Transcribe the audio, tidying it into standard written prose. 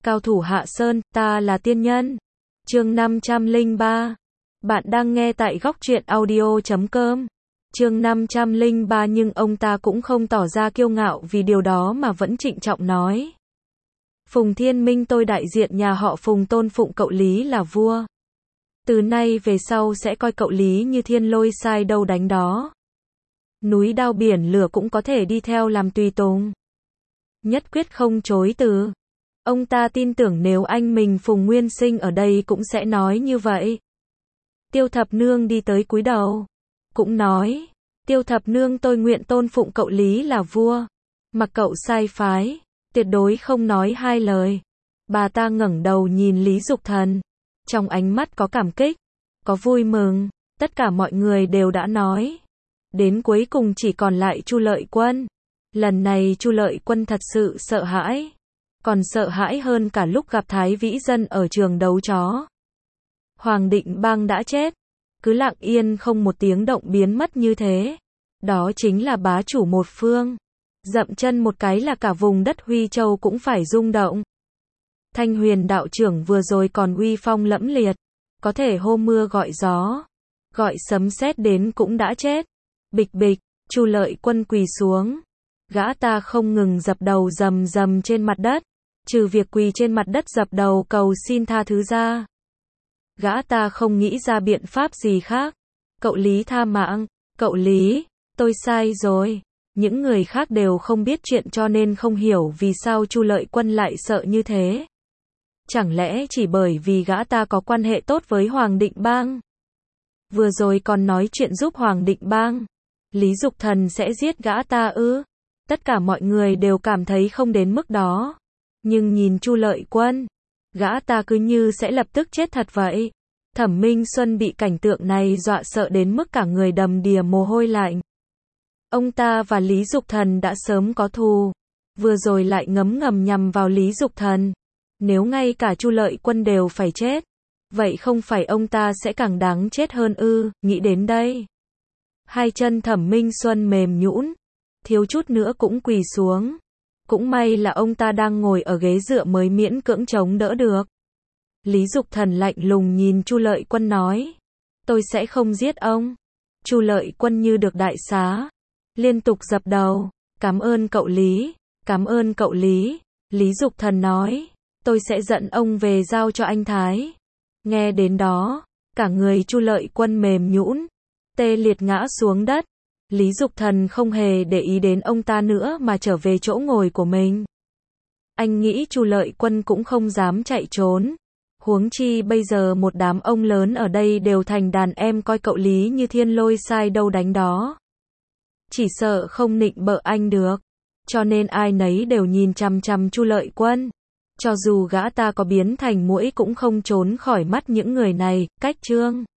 Cao thủ hạ sơn, ta là tiên nhân. Chương 503. Bạn đang nghe tại góc truyện audio.com. Chương 503 nhưng ông ta cũng không tỏ ra kiêu ngạo vì điều đó mà vẫn trịnh trọng nói. Phùng Thiên Minh, tôi đại diện nhà họ Phùng tôn phụng cậu Lý là vua. Từ nay về sau sẽ coi cậu Lý như thiên lôi sai đâu đánh đó. Núi đao biển lửa cũng có thể đi theo làm tùy tùng. Nhất quyết không chối từ. Ông ta tin tưởng nếu anh mình Phùng Nguyên Sinh ở đây cũng sẽ nói như vậy. Tiêu Thập Nương đi tới cúi đầu. Cũng nói, Tiêu Thập Nương, tôi nguyện tôn phụng cậu Lý là vua. Mặc cậu sai phái, tuyệt đối không nói hai lời. Bà ta ngẩng đầu nhìn Lý Dục Thần. Trong ánh mắt có cảm kích, có vui mừng, tất cả mọi người đều đã nói. Đến cuối cùng chỉ còn lại Chu Lợi Quân. Lần này Chu Lợi Quân thật sự sợ hãi. Còn sợ hãi hơn cả lúc gặp Thái Vĩ Dân ở trường đấu chó. Hoàng Định Bang đã chết. Cứ lặng yên không một tiếng động biến mất như thế. Đó chính là bá chủ một phương. Dậm chân một cái là cả vùng đất Huy Châu cũng phải rung động. Thanh Huyền đạo trưởng vừa rồi còn uy phong lẫm liệt. Có thể hô mưa gọi gió. Gọi sấm sét đến cũng đã chết. Bịch bịch, Chu Lợi Quân quỳ xuống. Gã ta không ngừng dập đầu rầm rầm trên mặt đất. Trừ việc quỳ trên mặt đất dập đầu cầu xin tha thứ ra. Gã ta không nghĩ ra biện pháp gì khác. Cậu Lý tha mạng. Cậu Lý, tôi sai rồi. Những người khác đều không biết chuyện cho nên không hiểu vì sao Chu Lợi Quân lại sợ như thế. Chẳng lẽ chỉ bởi vì gã ta có quan hệ tốt với Hoàng Định Bang? Vừa rồi còn nói chuyện giúp Hoàng Định Bang. Lý Dục Thần sẽ giết gã ta ư? Tất cả mọi người đều cảm thấy không đến mức đó. Nhưng nhìn Chu Lợi Quân, gã ta cứ như sẽ lập tức chết thật vậy. Thẩm Minh Xuân bị cảnh tượng này dọa sợ đến mức cả người đầm đìa mồ hôi lạnh. Ông ta và Lý Dục Thần đã sớm có thù, vừa rồi lại ngấm ngầm nhằm vào Lý Dục Thần. Nếu ngay cả Chu Lợi Quân đều phải chết, vậy không phải ông ta sẽ càng đáng chết hơn ư? Nghĩ đến đây, hai chân Thẩm Minh Xuân mềm nhũn, thiếu chút nữa cũng quỳ xuống. Cũng may là ông ta đang ngồi ở ghế dựa mới miễn cưỡng chống đỡ được. Lý Dục Thần lạnh lùng nhìn Chu Lợi Quân nói, tôi sẽ không giết ông. Chu Lợi Quân như được đại xá, liên tục dập đầu, cảm ơn cậu Lý, cảm ơn cậu Lý. Lý Dục Thần nói, tôi sẽ dẫn ông về giao cho anh Thái. Nghe đến đó, cả người Chu Lợi Quân mềm nhũn, tê liệt ngã xuống đất. Lý Dục Thần không hề để ý đến ông ta nữa mà trở về chỗ ngồi của mình. Anh nghĩ Chu Lợi Quân cũng không dám chạy trốn. Huống chi bây giờ một đám ông lớn ở đây đều thành đàn em coi cậu Lý như thiên lôi sai đâu đánh đó. Chỉ sợ không nịnh bợ anh được. Cho nên ai nấy đều nhìn chằm chằm Chu Lợi Quân. Cho dù gã ta có biến thành muỗi cũng không trốn khỏi mắt những người này. Cách chương